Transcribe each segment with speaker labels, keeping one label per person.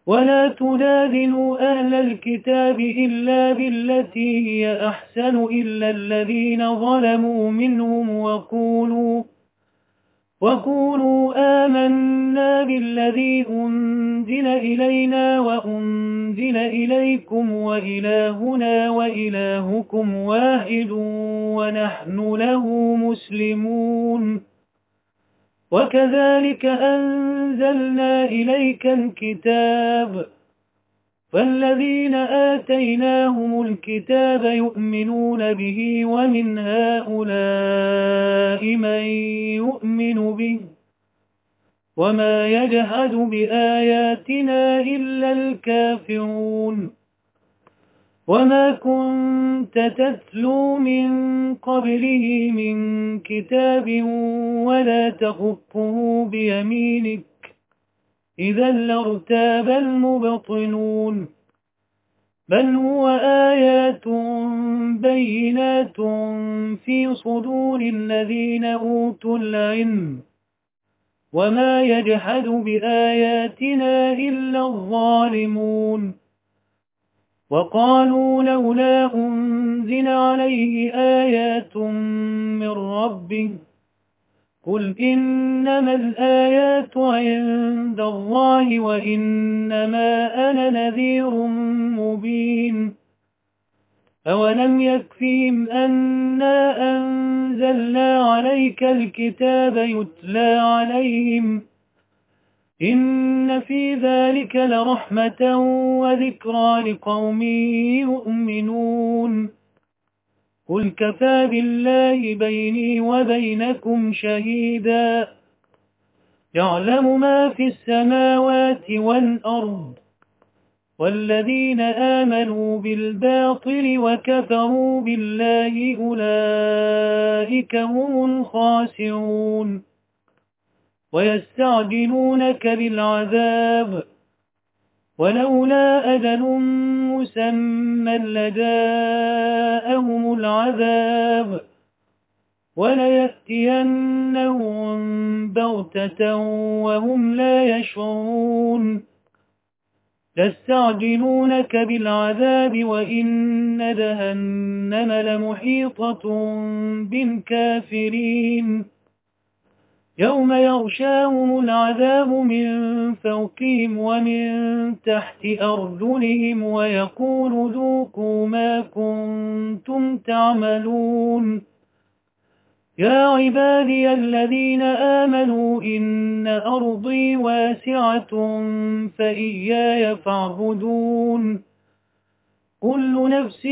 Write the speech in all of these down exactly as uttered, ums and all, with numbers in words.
Speaker 1: ولا تجادلوا أهل الكتاب إلا بالتي هي أحسن إلا الذين ظلموا منهم وقولوا وقولوا آمنا بالذي أنزل إلينا وأنزل إليكم وإلهنا وإلهكم واحد ونحن له مسلمون. وكذلك أنزلنا إليك الكتاب فالذين آتيناهم الكتاب يؤمنون به ومن هؤلاء من يؤمن به وما يجحد بآياتنا إلا الكافرون. وما كنت تتلو من قبله من كتاب ولا تخطه بيمينك إذا لارتاب المبطلون بل هو آيات بينات في صدور الذين أوتوا العلم وما يجحد بآياتنا إلا الظالمون. وقالوا لولا أنزل عليه آيات من ربه قل إنما الآيات عند الله وإنما أنا نذير مبين. أولم يكفيهم أنا أنزلنا عليك الكتاب يتلى عليهم إن في ذلك لرحمة وذكرى لقوم يؤمنون. قل كفى بالله بيني وبينكم شهيدا يعلم ما في السماوات والأرض والذين آمنوا بالباطل وكفروا بالله أولئك هم الخاسرون. ويستعجلونك بالعذاب ولولا أجل مسمى لجاءهم العذاب وليأتينهم بغتة وهم لا يشعرون. يستعجلونك بالعذاب وإن جهنم لمحيطة بالكافرين يوم يغشاهم العذاب من فوقهم ومن تحت أرجلهم ويقول ذوقوا ما كنتم تعملون. يا عبادي الذين آمنوا إن أرضي واسعة فإياي فاعبدون. كل نفس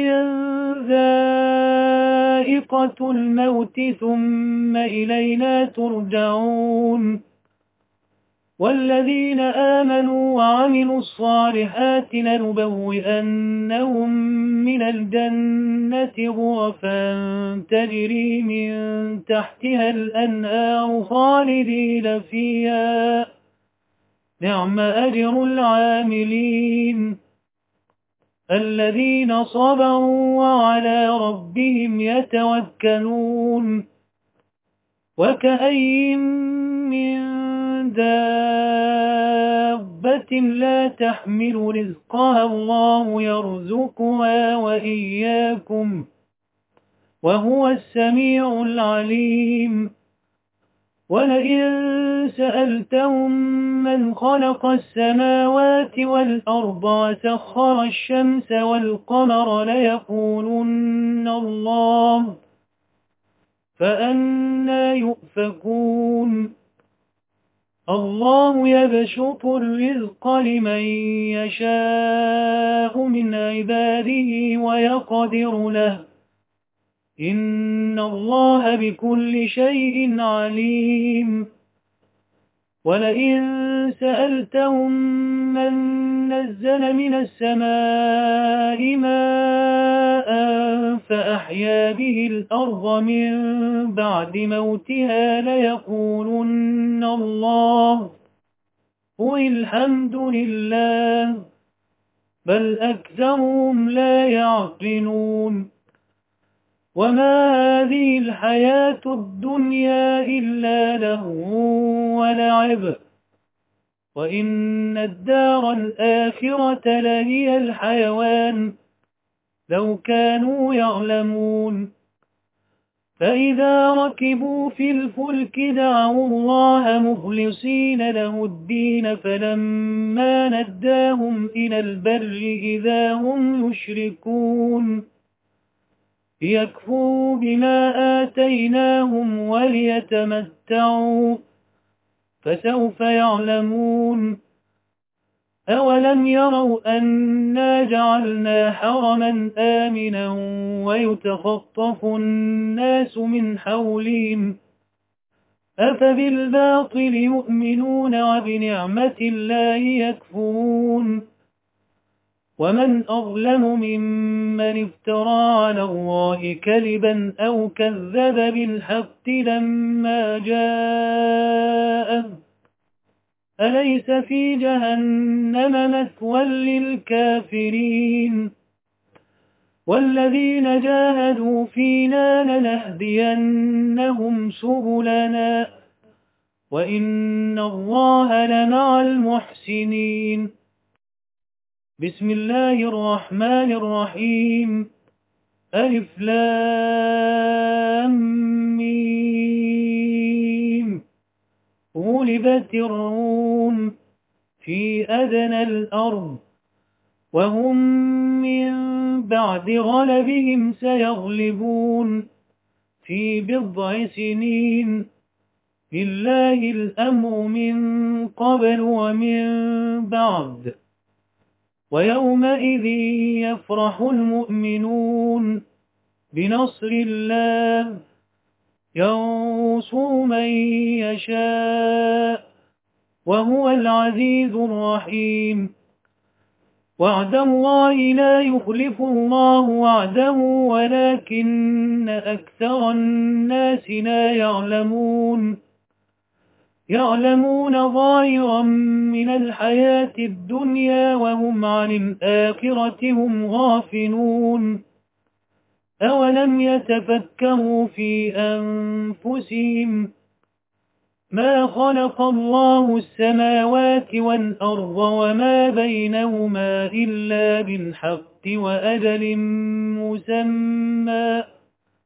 Speaker 1: ذائقة الموت ثم إلينا ترجعون. والذين آمنوا وعملوا الصالحات لنبوئنهم من الجنة غرفا تجري من تحتها الأنهار خالدين فيها نعم أجر العاملين الذين صبروا وعلى ربهم يتوكلون. وكأين من دابة لا تحمل رزقها الله يرزقها وإياكم وهو السميع العليم. ولئن سألتهم من خلق السماوات والأرض وسخر الشمس والقمر ليقولن الله فأنى يؤفكون. الله يبسط الرزق لمن يشاء من عباده ويقدر له إن الله بكل شيء عليم. ولئن سألتهم من نزل من السماء ماء فأحيا به الأرض من بعد موتها ليقولن الله قل الحمد لله بل أكثرهم لا يعقلون. وما هذه الحياة الدنيا إلا لهو ولعب وإن الدار الآخرة لهي الحيوان لو كانوا يعلمون فإذا ركبوا في الفلك دعوا الله مخلصين له الدين فلما نجاهم إلى البر إذا هم يشركون ليكفروا بما آتيناهم وليتمتعوا فسوف يعلمون أولم يروا أنا جعلنا حرما آمنا ويتخطف الناس من حولهم أفبالباطل يؤمنون وبنعمة الله يكفرون ومن أظلم ممن افترى على الله كذبا أو كذب بالحق لما جاءه أليس في جهنم مثوى للكافرين والذين جاهدوا فينا لنهدينهم سبلنا وإن الله لمع المحسنين بسم الله الرحمن الرحيم ألف لام ميم غلبت الروم في أدنى الأرض وهم من بعد غلبهم سيغلبون في بضع سنين لله الأمر من قبل ومن بعد ويومئذ يفرح المؤمنون بنصر الله ينصر من يشاء وهو العزيز الرحيم وعد الله لا يخلف الله وعده ولكن أكثر الناس لا يعلمون يعلمون ظاهرا من الحياة الدنيا وهم عن الآخرة هم غافلون أولم يتفكروا في أنفسهم ما خلق الله السماوات والأرض وما بينهما إلا بالحق وأجل مسمى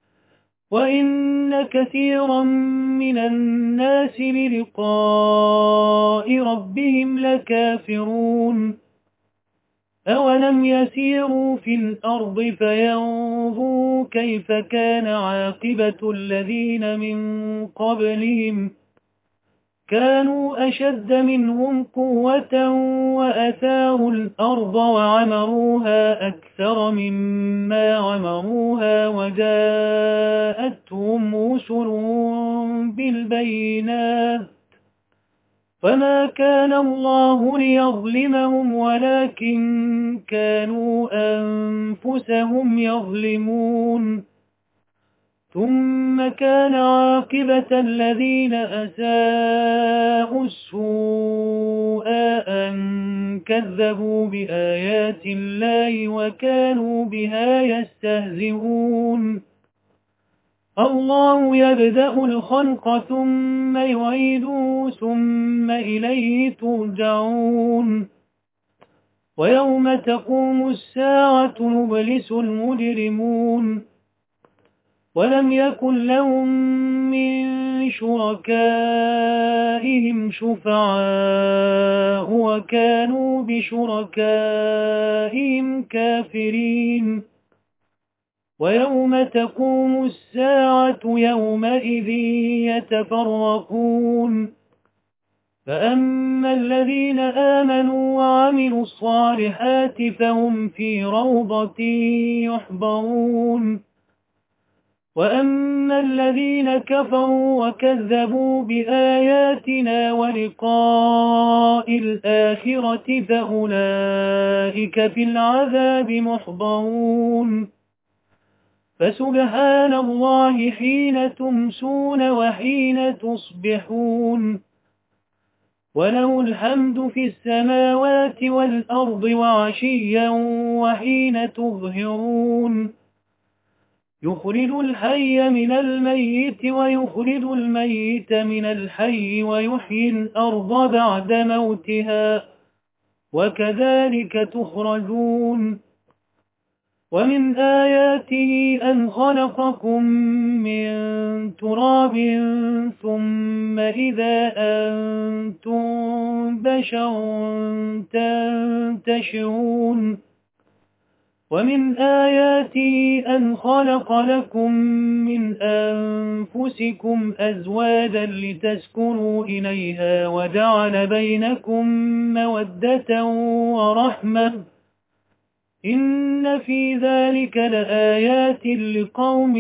Speaker 1: وإن كثيرا من الناس بلقاء ربهم لكافرون أولم يسيروا في الأرض فينظروا كيف كان عاقبة الذين من قبلهم كانوا أشد منهم قوة وأثاروا الأرض وعمروها أكثر مما عمروها وجاءتهم رسلهم بالبينات فما كان الله ليظلمهم ولكن كانوا أنفسهم يظلمون ثم كان عاقبة الذين أساءوا السوء أن كذبوا بآيات الله وكانوا بها يستهزئون الله يبدأ الخلق ثم يعيده ثم إليه ترجعون ويوم تقوم الساعة يبلس المجرمون ولم يكن لهم من شركائهم شفعاء وكانوا بشركائهم كافرين ويوم تقوم الساعة يومئذ يتفرقون فأما الذين آمنوا وعملوا الصالحات فهم في روضة يحبرون وأما الذين كفروا وكذبوا بآياتنا ولقاء الآخرة فأولئك في العذاب محضرون فسبحان الله حين تمسون وحين تصبحون وله الحمد في السماوات والأرض وعشيا وحين تظهرون يخرج الحي من الميت ويخرج الميت من الحي ويحيي الأرض بعد موتها وكذلك تخرجون ومن آياته أن خلقكم من تراب ثم إذا أنتم بشر تنتشرون ومن آياته أن خلق لكم من أنفسكم أزواجا لتسكنوا إليها وجعل بينكم مودة ورحمة إن في ذلك لآيات لقوم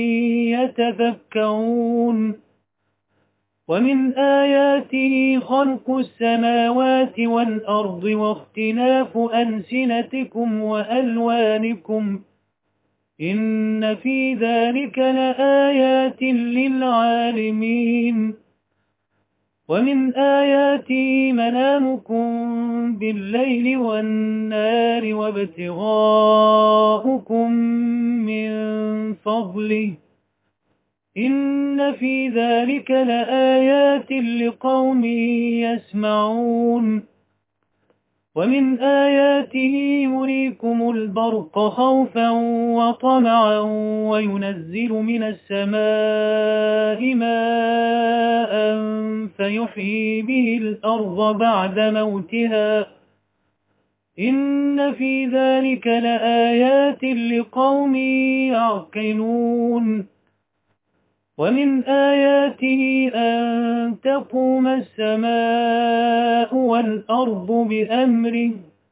Speaker 1: يتفكرون ومن آياته خلق السماوات والأرض واختلاف ألسنتكم وألوانكم إن في ذلك لآيات للعالمين ومن آياته منامكم بالليل والنار وابتغاؤكم من فضله إن في ذلك لآيات لقوم يسمعون ومن آياته يريكم البرق خوفا وطمعا وينزل من السماء ماء فيحيي به الأرض بعد موتها إن في ذلك لآيات لقوم يعقلون ومن آياته أن تقوم السماء والأرض بأمره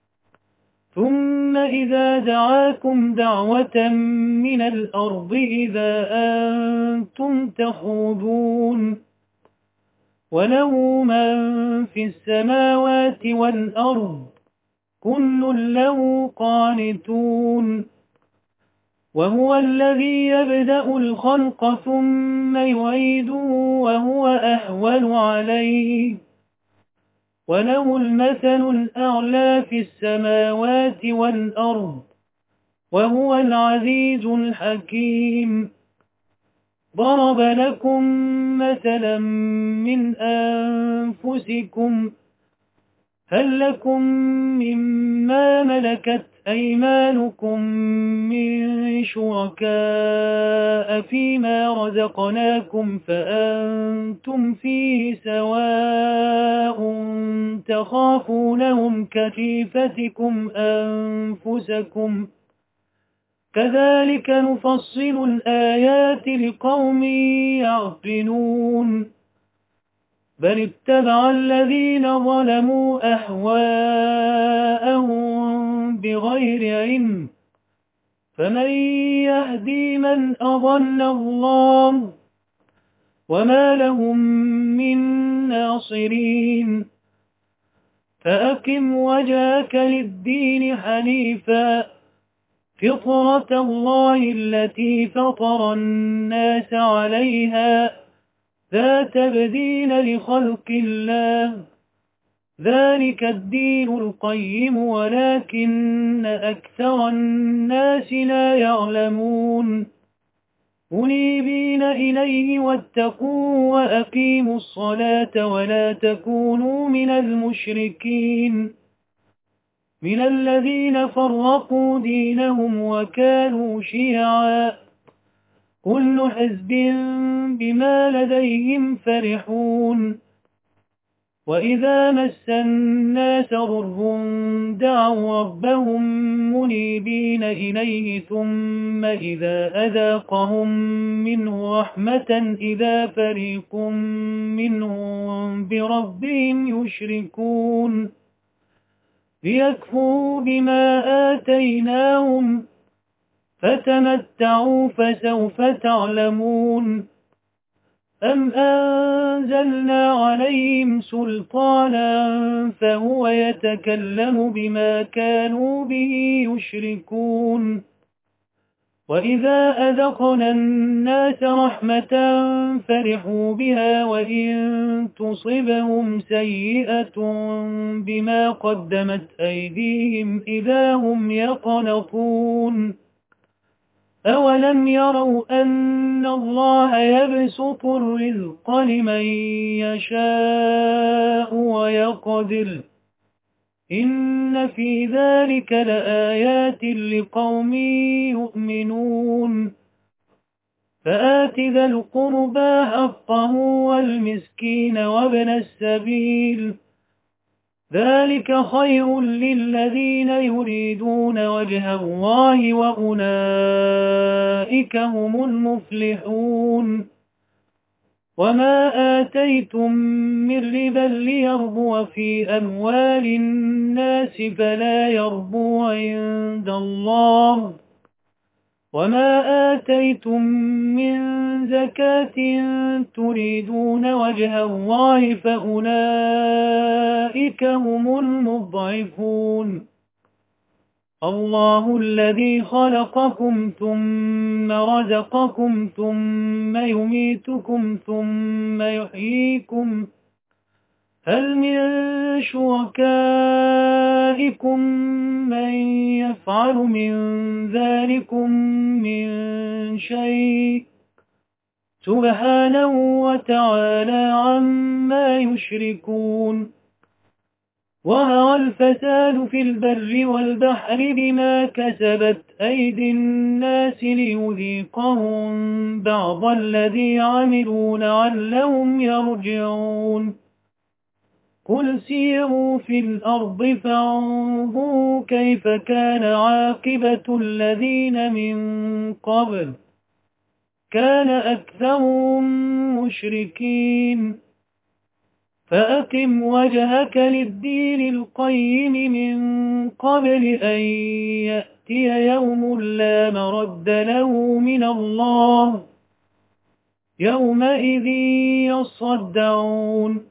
Speaker 1: ثم إذا دعاكم دعوة من الأرض إذا أنتم تخرجون وله من في السماوات والأرض كل له قانتون وهو الذي يبدأ الخلق ثم يعيده وهو أهون عليه وله المثل الأعلى في السماوات والأرض وهو العزيز الحكيم ضرب لكم مثلا من أنفسكم هل لكم مما ملكت أيمانكم من شركاء فيما رزقناكم فأنتم فيه سواء تخافونهم كخيفتكم أنفسكم كذلك نفصل الآيات لقوم يعقلون بل اتبع الذين ظلموا أهواءهم بغير علم فمن يهدي من أضل الله وما لهم من ناصرين فأقم وجهك للدين حنيفا فطرة الله التي فطر الناس عليها لا تبديل لخلق الله ذلك الدين القيم ولكن أكثر الناس لا يعلمون منيبين إليه واتقوا وأقيموا الصلاة ولا تكونوا من المشركين من الذين فرقوا دينهم وكانوا شيعا كل حزب بما لديهم فرحون وإذا مس الناس ضر دعوا ربهم منيبين إليه ثم إذا أذاقهم منه رحمة إذا فريق منهم بربهم يشركون ليكفروا بما آتيناهم فتمتعوا فسوف تعلمون أم أنزلنا عليهم سلطانا فهو يتكلم بما كانوا به يشركون وإذا أذقنا الناس رحمة فرحوا بها وإن تصبهم سيئة بما قدمت أيديهم إذا هم يقنطون أولم يروا أن الله يبسط الرزق لمن يشاء ويقدر إن في ذلك لآيات لقوم يؤمنون فآت ذا القربى حقه والمسكين وابن السبيل ذلك خير للذين يريدون وجه الله وأولئك هم المفلحون وما آتيتم من ربا ليربو في أموال الناس فلا يربو عند الله وما آتيتم من زكاة تريدون وجه الله فأولئك هم المضعفون الله الذي خلقكم ثم رزقكم ثم يميتكم ثم يحييكم هل من شركائكم من يفعل من ذلكم من شيء سبحانه وتعالى عما يشركون وهو الفساد في البر والبحر بما كسبت أيدي الناس ليذيقهم بعض الذي عملوا لعلهم يرجعون قل سيروا في الأرض فانظروا كيف كان عاقبة الذين من قبل كان أكثرهم مشركين فأقم وجهك للدين القيم من قبل أن يأتي يوم لا مرد له من الله يومئذ يصدعون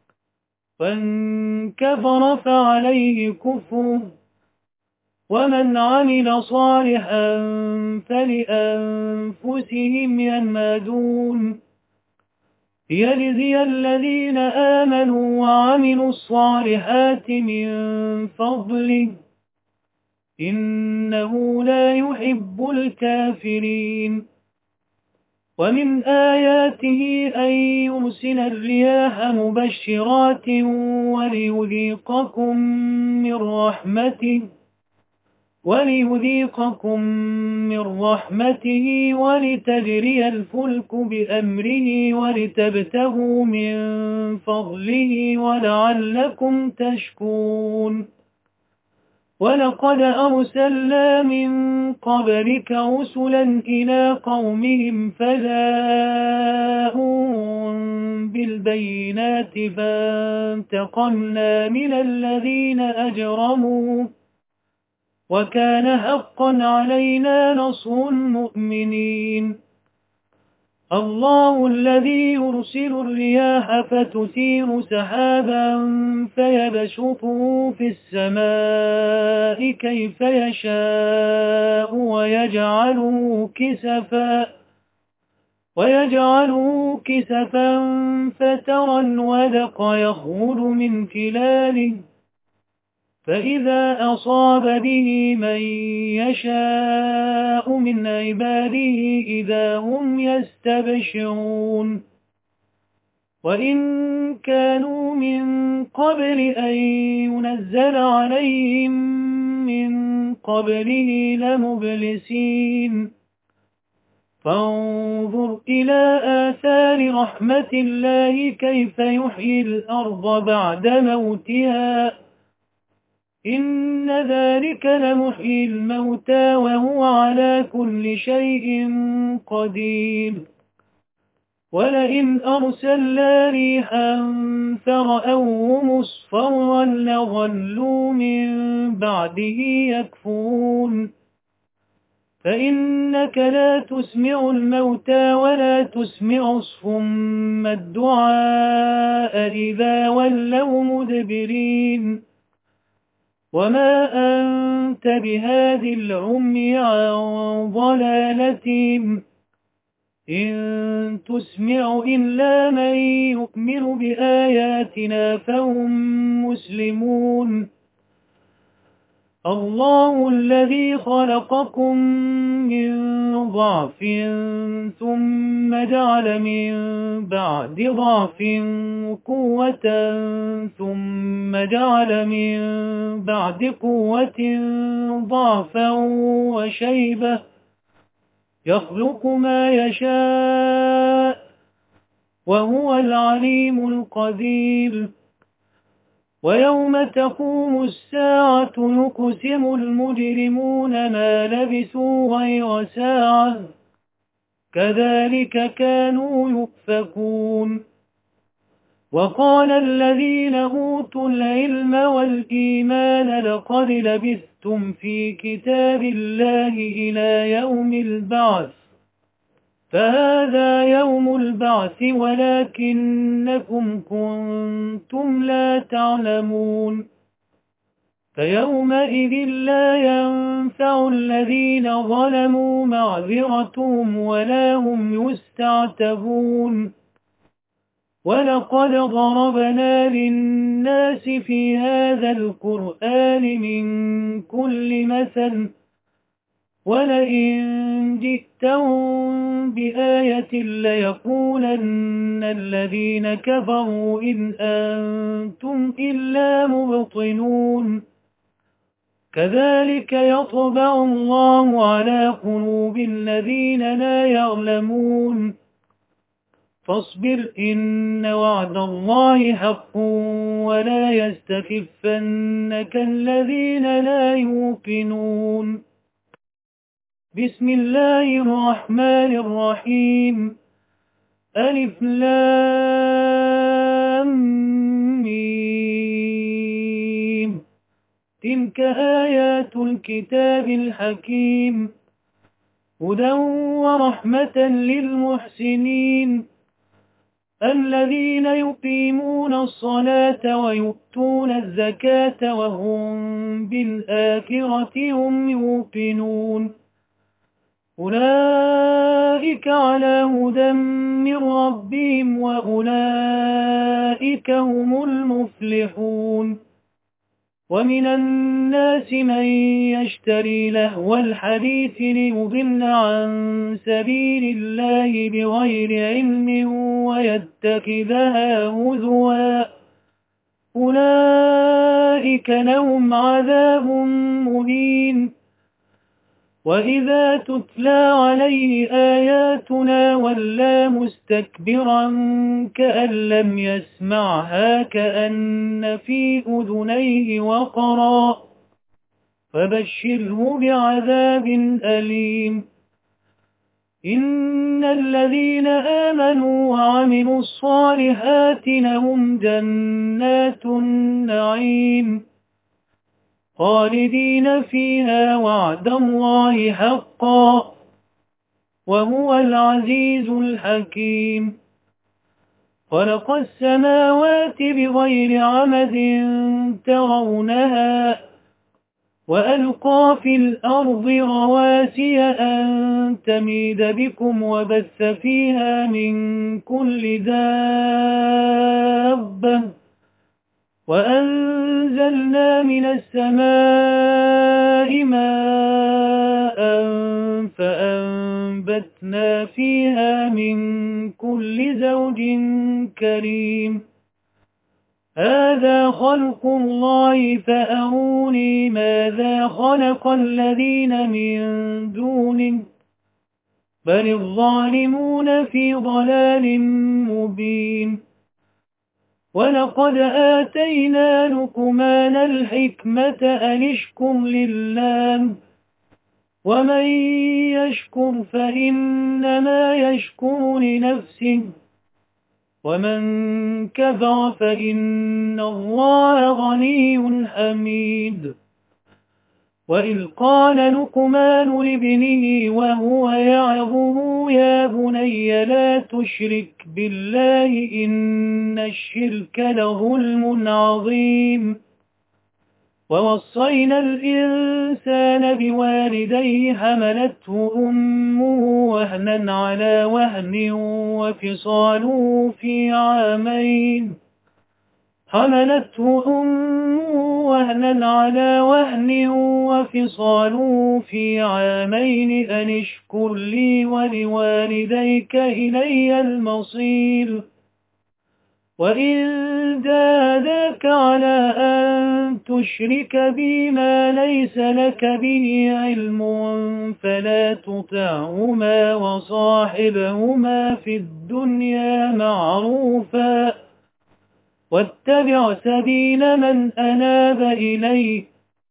Speaker 1: فمن كفر فعليه كفره ومن عمل صالحا فلأنفسهم يمهدون ليجزي الذين آمنوا وعملوا الصالحات من فضله إنه لا يحب الكافرين ومن آياته أن يرسل الرياح مبشرات وليذيقكم من رحمته وليذيقكم من رحمته ولتجري الفلك بأمره ولتبتغوا من فضله ولعلكم تشكرون ولقد أرسلنا من قبلك رسلا إلى قومهم فجاءوهم بالبينات فانتقمنا من الذين أجرموا وكان حقا علينا نصر المؤمنين الله الذي يرسل الرياح فتثير سحابا فيبسطه في السماء كيف يشاء ويجعله كسفا ويجعله كسفا فترى الودق يخرج من خلاله فإذا أصاب به من يشاء من عباده إذا هم يستبشرون وإن كانوا من قبل أن ينزل عليهم من قبله لمبلسين فانظر إلى آثار رحمة الله كيف يحيي الأرض بعد موتها إن ذلك لمحيي الموتى وهو على كل شيء قدير ولئن أرسلنا ريحا فرأوه مصفرا لظلوا من بعده يكفرون فإنك لا تسمع الموتى ولا تسمع الصم الدعاء إذا ولوا مدبرين وما أنت بهاد العمي عن ضلالتهم إن تسمع إلا من يؤمن بآياتنا فهم مسلمون الله الذي خلقكم من ضعف ثم جعل من بعد ضعف قوة ثم جعل من بعد قوة ضعفا وشيبة يخلق ما يشاء وهو العليم القدير. ويوم تقوم الساعة يقسم المجرمون ما لبثوا غير ساعة كذلك كانوا يؤفكون. وقال الذين أوتوا العلم والإيمان لقد لبثتم في كتاب الله إلى يوم البعث فهذا يوم البعث ولكنكم كنتم لا تعلمون. فيومئذ لا ينفع الذين ظلموا معذرتهم ولا هم يستعتبون. ولقد ضربنا للناس في هذا القرآن من كل مثل ولئن جئتهم بآية ليقولن الذين كفروا إن أنتم إلا مبطنون. كذلك يطبع الله على قلوب الذين لا يعلمون. فاصبر إن وعد الله حق ولا يستخفنك الذين لا يوقنون. بسم الله الرحمن الرحيم. ألف لام ميم. تلك آيات الكتاب الحكيم هدى ورحمة للمحسنين الذين يقيمون الصلاة ويؤتون الزكاة وهم بالآخرة هم يوقنون. أولئك على هدى من ربهم وأولئك هم المفلحون. ومن الناس من يشتري لهو الحديث ليضل عن سبيل الله بغير علم ويتخذها هزوا أولئك لهم عذاب مهين. وإذا تتلى عليه آياتنا ولى مستكبرا كأن لم يسمعها كأن في أذنيه وقرا فبشره بعذاب أليم. إن الذين آمنوا وعملوا الصالحات لهم جنات النعيم خالدين فيها وعد الله حقا وهو العزيز الحكيم. خلق السماوات بغير عمد ترونها وألقى في الأرض رواسي أن تميد بكم وبث فيها من كل دابة وأنزلنا من السماء ماء فأنبتنا فيها من كل زوج كريم. هذا خلق الله فأروني ماذا خلق الذين من دونه بل الظالمون في ضلال مبين. ولقد آتينا لقمان الحكمة أن اشكر لله ومن يشكر فإنما يشكر لنفسه ومن كفر فإن الله غني حميد. وإذ قال لقمان لابنه وهو يعظه يا بني لا تشرك بالله إن الشرك لظلم عظيم. ووصينا الإنسان بوالديه حملته أمه وهنا على وهن وفصاله في عامين حملته أمه وهنا على وهن وفصاله في عامين أن اشكر لي ولوالديك إلي المصير وإن جاهداك على أن تشرك بي ما ليس لك به علم فلا تطعهما وصاحبهما في الدنيا معروفا واتبع سبيل من أناب إليه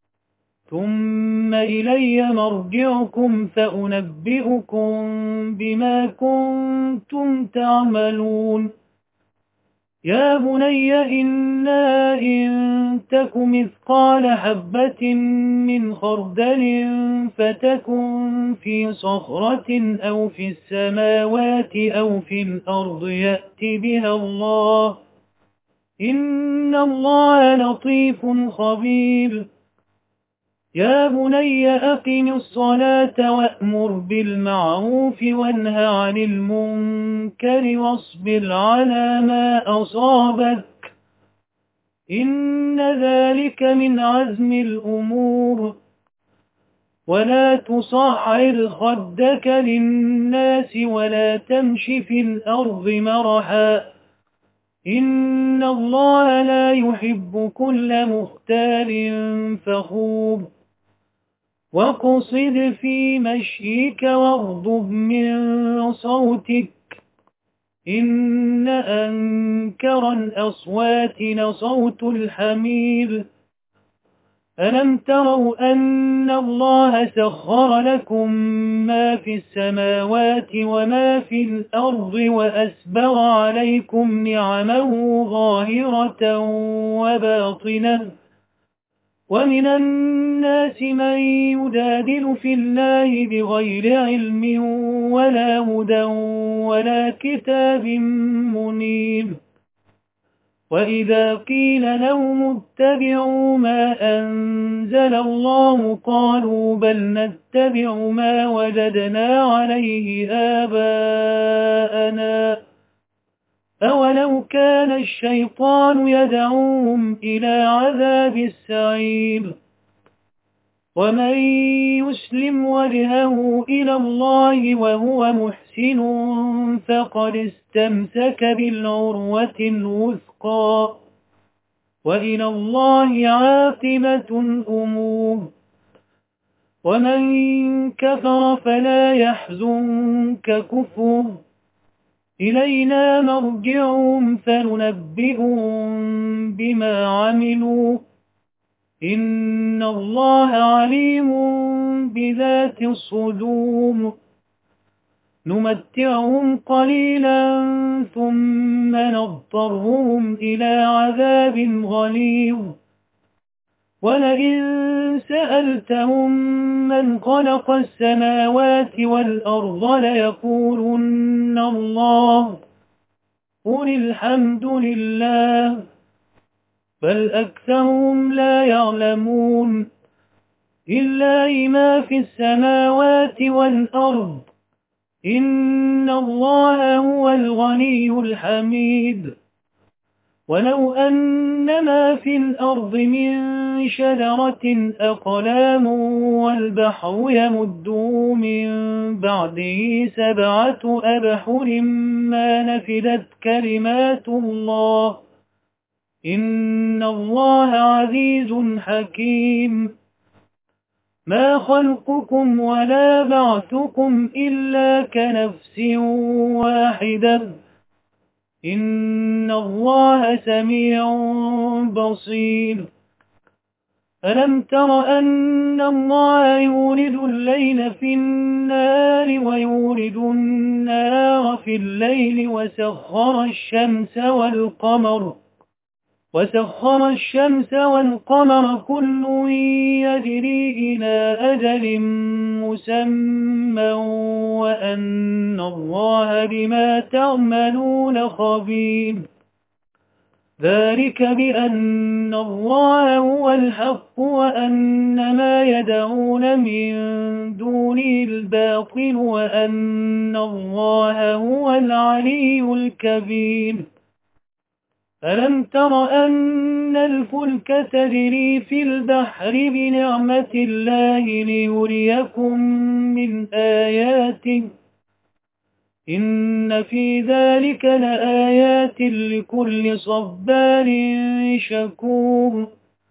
Speaker 1: ثم إلي مرجعكم فأنبئكم بما كنتم تعملون يا بني إنا إن تك مثقال حبة من خردل فتكن في صخرة أو في السماوات أو في الأرض يأت بها الله إن الله لطيف خبير يا بني أقم الصلاة وأمر بالمعروف وانه عن المنكر واصبر على ما أصابك إن ذلك من عزم الأمور ولا تصعر خدك للناس ولا تمش في الأرض مرحا إن الله لا يحب كل مختال فخور واقصد في مشيك واغضب من صوتك إن أنكر الأصوات لصوت الحمير ألم تروا أن الله سخر لكم ما في السماوات وما في الأرض وأسبغ عليكم نعمه ظاهرة وباطنة ومن الناس من يجادل في الله بغير علم ولا هدى ولا كتاب منير وإذا قيل لهم اتبعوا ما أنزل الله قالوا بل نتبع ما وجدنا عليه آباءنا أولو كان الشيطان يدعوهم إلى عذاب السعير ومن يسلم وجهه إلى الله وهو محسن فقد استمسك بالعروة الوثقى وإلى الله عاقبة الأمور ومن كفر فلا يحزنك كفره إلينا مرجعهم فننبئهم بما عملوا إن الله عليم بذات الصدور نمتعهم قليلا ثم نضطرهم إلى عذاب غليظ ولئن سألتهم من خلق السماوات والأرض ليقولن الله قل الحمد لله بل أكثرهم لا يعلمون إلا ما في السماوات والأرض إن الله هو الغني الحميد ولو أن ما في الأرض من شجرة أقلام والبحر يمده من بعده سبعة أبحر ما نفدت كلمات الله إن الله عزيز حكيم ما خلقكم ولا بعثكم إلا كنفس واحدة إن الله سميع بصير ألم تر أن الله يولد الليل في النهار ويولد النهار في الليل وسخر الشمس والقمر وسخر الشمس والقمر كل يجري إلى أجل مسمى وأن الله بما تعملون خبير ذلك بأن الله هو الحق وأن ما يدعون من دونه الباطل وأن الله هو العلي الكبير ألم تر أن الفلك تجري في البحر بنعمة الله ليريكم من آياته إن في ذلك لآيات لكل صبار شكور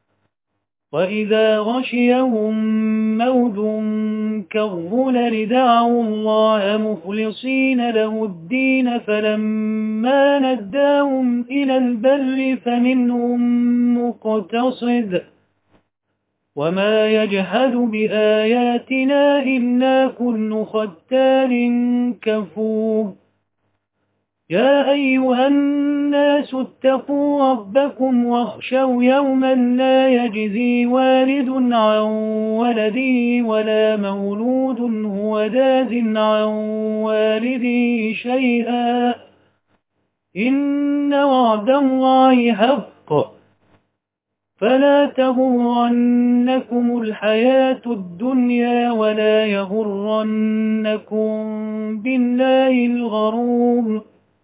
Speaker 1: وإذا غشيهم موج كالظلل دعوا الله مخلصين له الدين فلما نداهم إلى البر فمنهم مقتصد وما يجحد بآياتنا إلا كل ختار كفور يا أيها الناس اتقوا ربكم واخشوا يوما لا يجزي والد عن ولده ولا مولود هو جاز عن والده شيئا إن وعد الله حق فلا تغرنكم الحياة الدنيا ولا يغرنكم بالله الغرور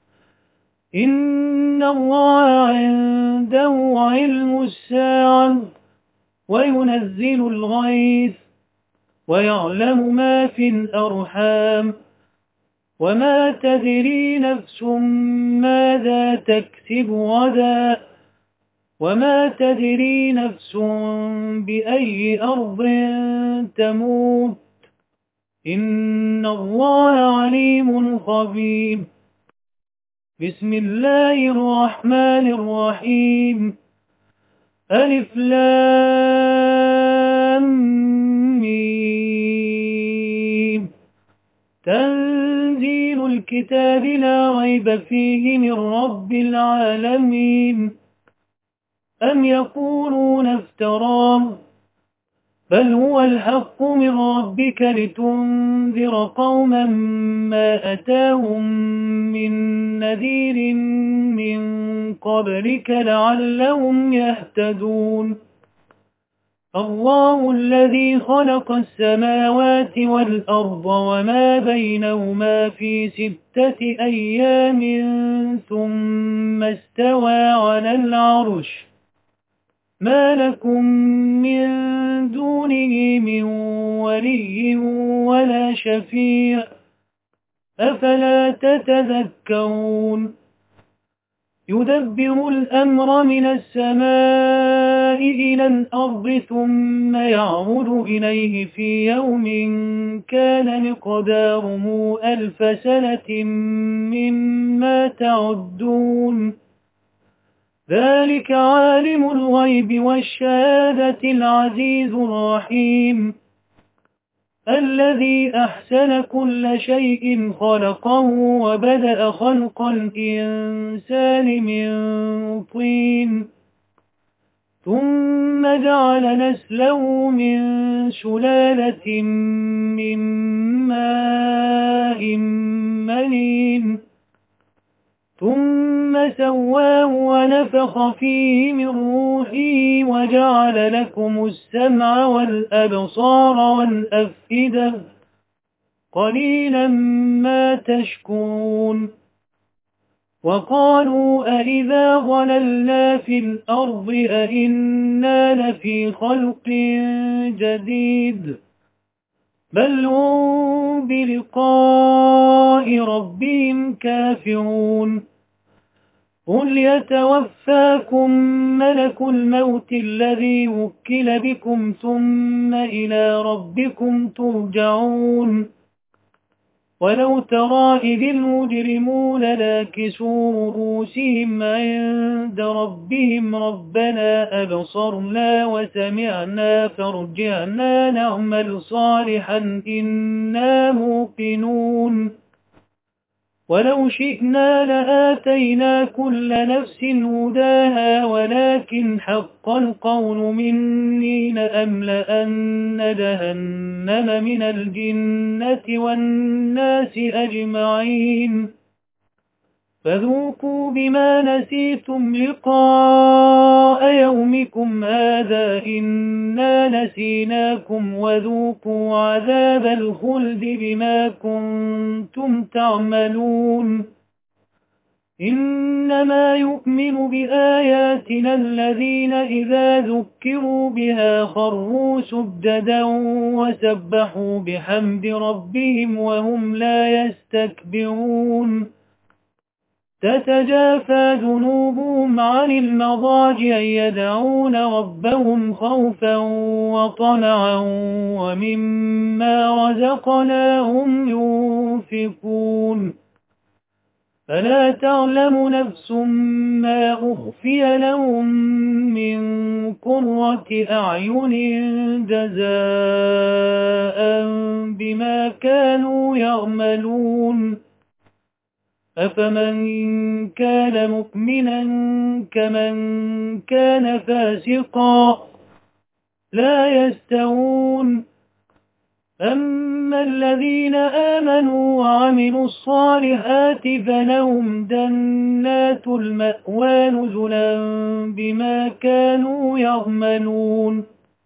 Speaker 1: إن الله عنده علم الساعة وينزل الغيث ويعلم ما في الأرحام وما تدري نفس ماذا تكسب غدا وما تدري نفس بأي أرض تموت إن الله عليم خبير بسم الله الرحمن الرحيم ألف لام ميم تنزيل الكتاب لا ريب فيه من رب العالمين أم يقولون افتراه بل هو الحق من ربك لتنذر قوما ما أتاهم من نذير من قبلك لعلهم يهتدون الله الذي خلق السماوات والأرض وما بينهما في ستة أيام ثم استوى على العرش ما لكم من دونه من ولي ولا شفيع أفلا تتذكرون يدبر الأمر من السماء إلى الأرض ثم يعرض إليه في يوم كان مقداره ألف سنة مما تعدون ذلك عالم الغيب والشهادة العزيز الرحيم الذي أحسن كل شيء خلقه وبدأ خلق الإنسان من طين ثم جعل نسله من سلالة من ماء مهين ثم سواه ونفخ فيه من روحه وجعل لكم السمع والأبصار والأفئدة قليلا ما تشكرون وقالوا أئذا ضللنا في الأرض أئنا لفي خلق جديد بل هم بلقاء ربهم كافرون قل يتوفاكم ملك الموت الذي وكل بكم ثم إلى ربكم ترجعون ولو ترى إذ المجرمون ناكسوا رؤوسهم عند ربهم ربنا أبصرنا وسمعنا فارجعنا نعمل صالحا إنا موقنون ولو شئنا لآتينا كل نفس هداها ولكن حق القول مني لأملأن جهنم من الجنة والناس أجمعين فذوقوا بما نسيتم لقاء يومكم هذا إنا نسيناكم وذوقوا عذاب الخلد بما كنتم تعملون إنما يؤمن بآياتنا الذين إذا ذكروا بها خروا سجدا وسبحوا بحمد ربهم وهم لا يستكبرون تتجافى جنوبهم عن المضاجع يدعون ربهم خوفا وطمعا ومما رزقناهم ينفقون فلا تعلم نفس ما أخفي لهم من قرة أعين جزاء بما كانوا يعملون أفمن كان مؤمنا كمن كان فاسقا لا يستوون أما الذين آمنوا وعملوا الصالحات فلهم جنات المأوى نزلا بما كانوا يعملون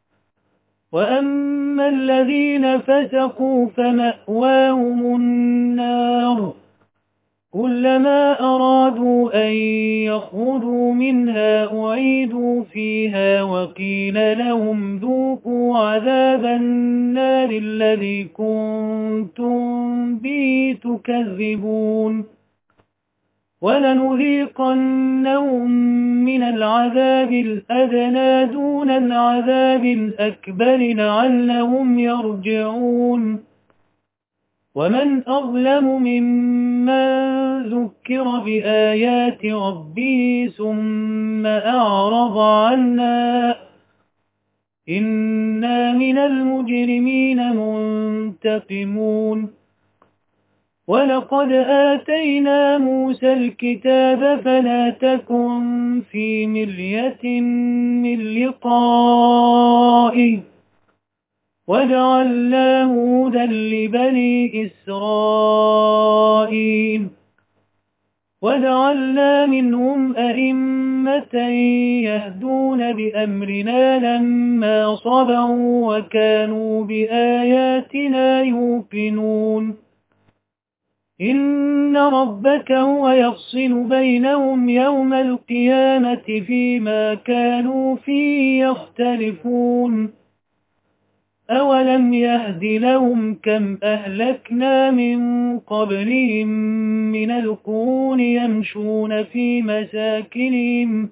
Speaker 1: وأما الذين فسقوا فمأواهم النار كلما أرادوا أن يخرجوا منها أعيدوا فيها وقيل لهم ذوقوا عذاب النار الذي كنتم به تكذبون ولنذيقنهم من العذاب الأدنى دون العذاب الأكبر لعلهم يرجعون ومن أظلم ممن ذكر بآيات ربه ثم أعرض عنا إنا من المجرمين منتقمون ولقد آتينا موسى الكتاب فلا تكن في مرية من لقائه وجعلناه هدى لبني إسرائيل وجعلنا منهم أئمة يهدون بأمرنا لما صبروا وكانوا بآياتنا يوقنون إن ربك هو يفصل بينهم يوم القيامة فيما كانوا فيه يختلفون أولم يهد لهم كم أهلكنا من قبلهم من القرون يمشون في مساكنهم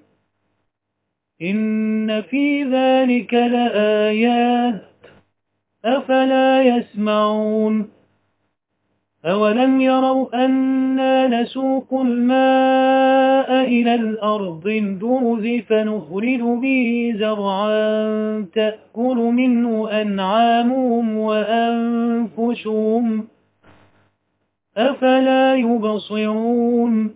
Speaker 1: إن في ذلك لآيات أفلا يسمعون أولم يروا أنا نسوق الماء إلى الأرض الجرز فنخرج به زرعا تأكل منه أنعامهم وأنفسهم أفلا يبصرون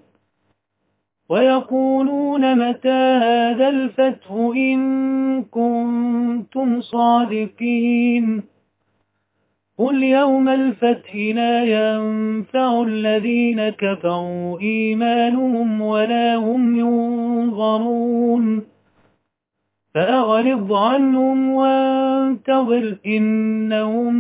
Speaker 1: ويقولون متى هذا الفتح إن كنتم صادقين قل يوم الفتح لا ينفع الذين كفروا إيمانهم ولا هم ينظرون فأعرض عنهم وانتظر إنهم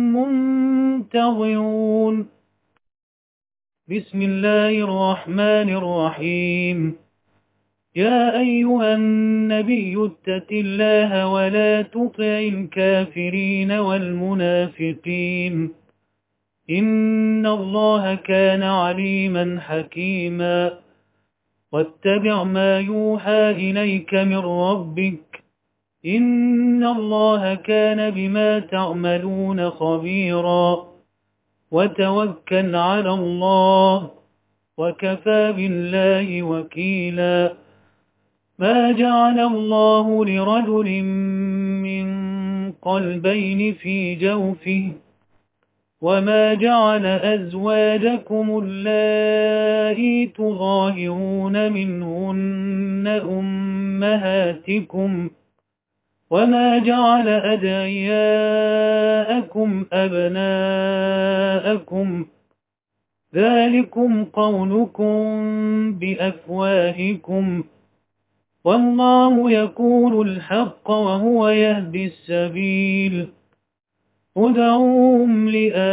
Speaker 1: منتظرون بسم الله الرحمن الرحيم يا أيها النبي اتق الله ولا تطع الكافرين والمنافقين إن الله كان عليما حكيما واتبع ما يوحى إليك من ربك إن الله كان بما تعملون خبيرا وتوكل على الله وكفى بالله وكيلا ما جعل الله لرجل من قلبين في جوفه وما جعل أزواجكم اللائي تظاهرون منهن أمهاتكم وما جعل أدعياءكم أبناءكم ذلكم قولكم بأفواهكم والله يقول الحق وهو يهدي السبيل ادعوهم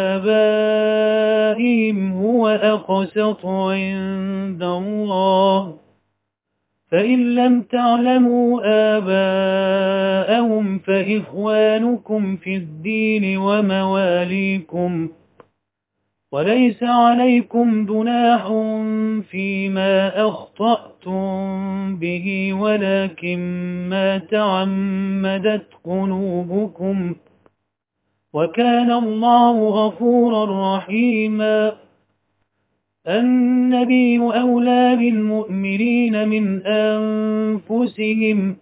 Speaker 1: لآبائهم هو أقسط عند الله فإن لم تعلموا آباءهم فإخوانكم في الدين ومواليكم وليس عليكم جناح فيما أخطأتم به ولكن ما تعمدت قلوبكم وكان الله غفورا رحيما. النبي أولى بالمؤمنين من أنفسهم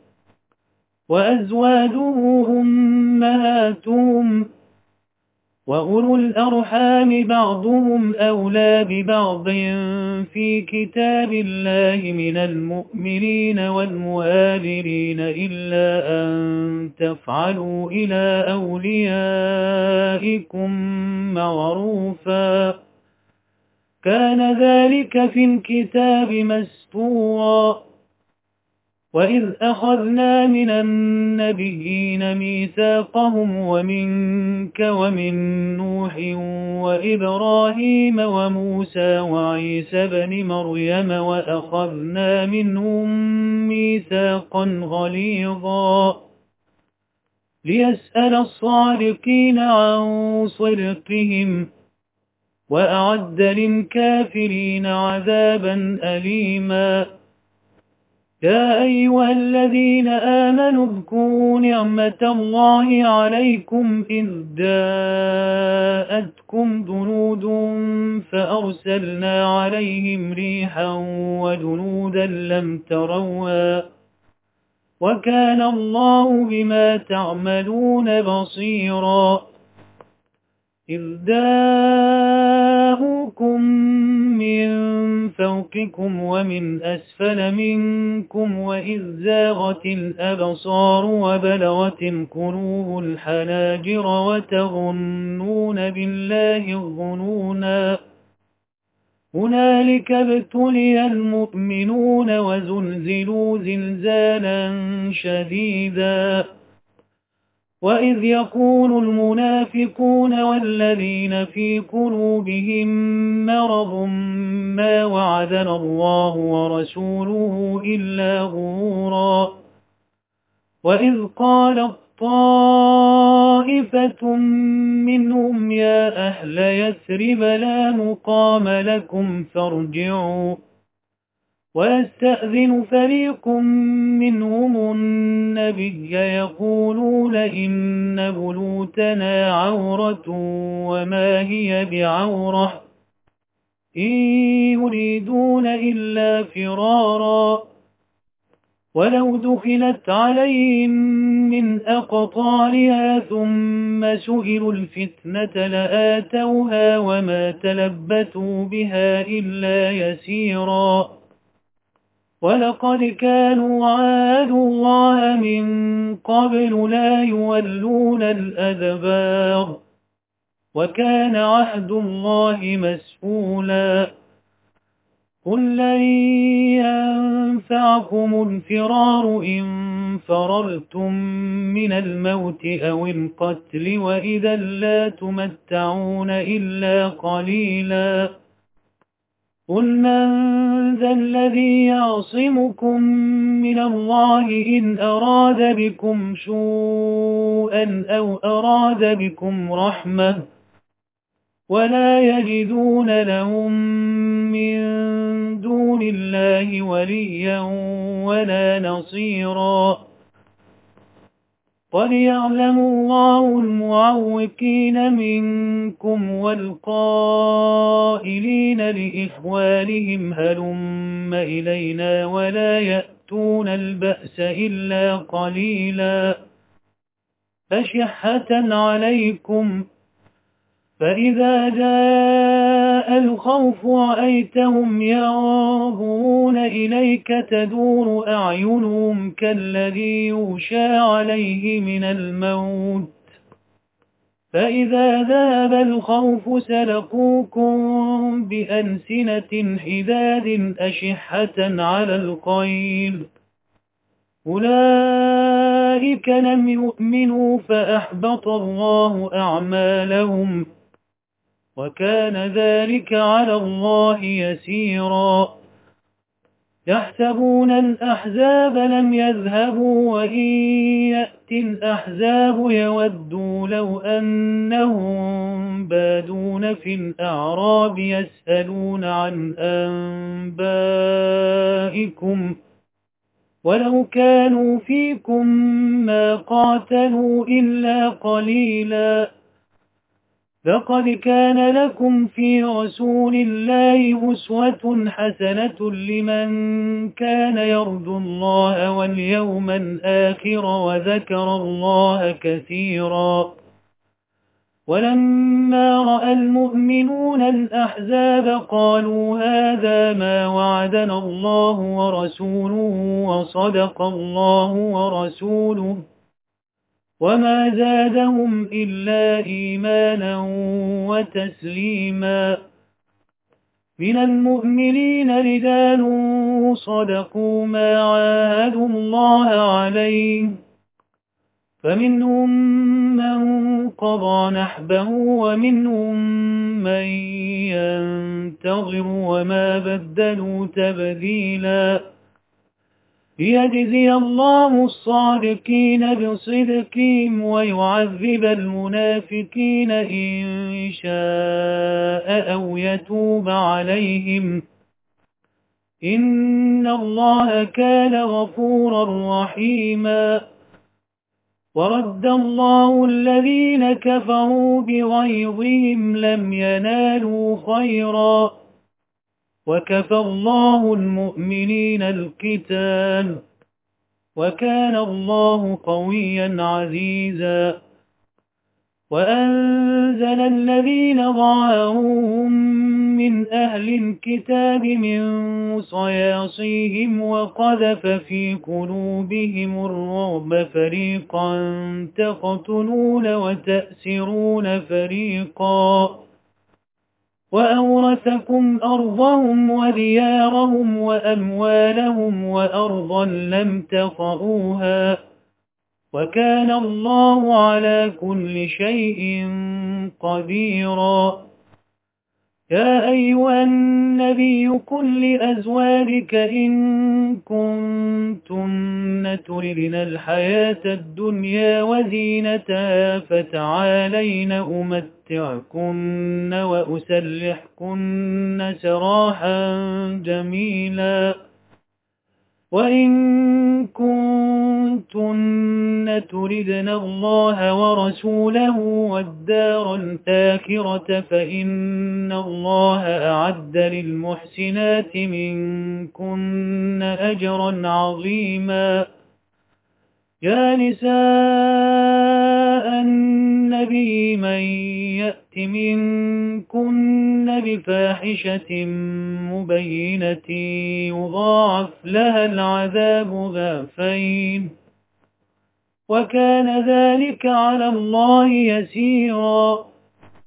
Speaker 1: وأزواجه أمهاتهم وأولو الأرحام بعضهم أولى ببعض في كتاب الله من المؤمنين والمهاجرين إلا أن تفعلوا إلى أوليائكم معروفا كان ذلك في الكتاب مسطورا. وإذ أخذنا من النبيين ميثاقهم ومنك ومن نوح وإبراهيم وموسى وعيسى بن مريم وأخذنا منهم ميثاقا غليظا ليسأل الصادقين عن صدقهم وأعد للكافرين عذابا أليما. يا أيها الذين آمنوا اذكروا نعمة الله عليكم إذ جاءتكم جنود فأرسلنا عليهم ريحا وجنودا لم تروا وكان الله بما تعملون بصيرا. إذ جاءوكم من فوقكم ومن أسفل منكم وإذ زاغت الأبصار وبلغت القلوب الحناجر وتظنون بالله الظنونا هنالك ابتلي المؤمنون وزلزلوا زلزالا شديدا. وإذ يقول المنافقون والذين في قلوبهم مرض ما وعدنا الله ورسوله إلا غرورا. وإذ قالت طائفة منهم يا أهل يثرب لا مقام لكم فارجعوا ويستأذن فريق منهم النبي يقولون إن بيوتنا عورة وما هي بعورة إن يريدون إلا فرارا ولو دخلت عليهم من أقطارها ثم سئلوا الفتنة لآتوها وما تلبثوا بها إلا يسيرا. ولقد كانوا عاهدوا الله من قبل لا يولون الأدبار وكان عهد الله مسؤولا. قل لن ينفعكم الفرار إن فررتم من الموت أو القتل وإذا لا تمتعون إلا قليلا. قل من ذا الذي يعصمكم من الله إن أراد بكم سوءا أو أراد بكم رحمة ولا يجدون لهم من دون الله وليا ولا نصيرا. قد يعلم الله المعوقين منكم والقائلين لإخوانهم هلم إلينا ولا يأتون البأس إلا قليلا أشحة عليكم. فإذا جاء الخوف رأيتهم ينظرون إليك تدور أعينهم كالذي يغشى عليه من الموت فإذا ذهب الخوف سلقوكم بألسنة حداد أشحة على الخير أولئك لم يؤمنوا فأحبط الله أعمالهم وكان ذلك على الله يسيرا يحسبون الأحزاب لم يذهبوا وإن يأتي الأحزاب يودوا لو أنهم بادون في الأعراب يسألون عن أنبائكم ولو كانوا فيكم ما قاتلوا إلا قليلا لقد كان لكم في رسول الله أسوة حسنة لمن كان يرجو الله واليوم الآخر وذكر الله كثيرا ولما رأى المؤمنون الأحزاب قالوا هذا ما وعدنا الله ورسوله وصدق الله ورسوله وما زادهم إلا إيمانا وتسليما من المؤمنين رجال صدقوا ما عاهدوا الله عليه فمنهم من قضى نحبه ومنهم من ينتظر وما بدلوا تبديلا ليجزي الله الصادقين بصدقهم ويعذب المنافقين إن شاء أو يتوب عليهم إن الله كان غفورا رحيما ورد الله الذين كفروا بغيظهم لم ينالوا خيرا وكفى الله المؤمنين القتال وكان الله قويا عزيزا وأنزل الذين ظاهروهم من أهل الكتاب من صياصيهم وقذف في قلوبهم الرعب فريقا تقتلون وتأسرون فريقا وأورثكم أرضهم وديارهم وأموالهم وأرضا لم تطئوها وكان الله على كل شيء قديرا يا أيها النبي قل لأزواجك إن كنتن تردن الحياة الدنيا وزينتها فتعالين أمتعكن وأسرحكن سراحا جميلا وإن كنتن تردن الله ورسوله والدار الآخرة فإن الله أعد للمحسنات منكن أجرا عظيما يا نساء النبي من يأت منكن بفاحشة مبينة يضاعف لها العذاب ضعفين وكان ذلك على الله يسيرا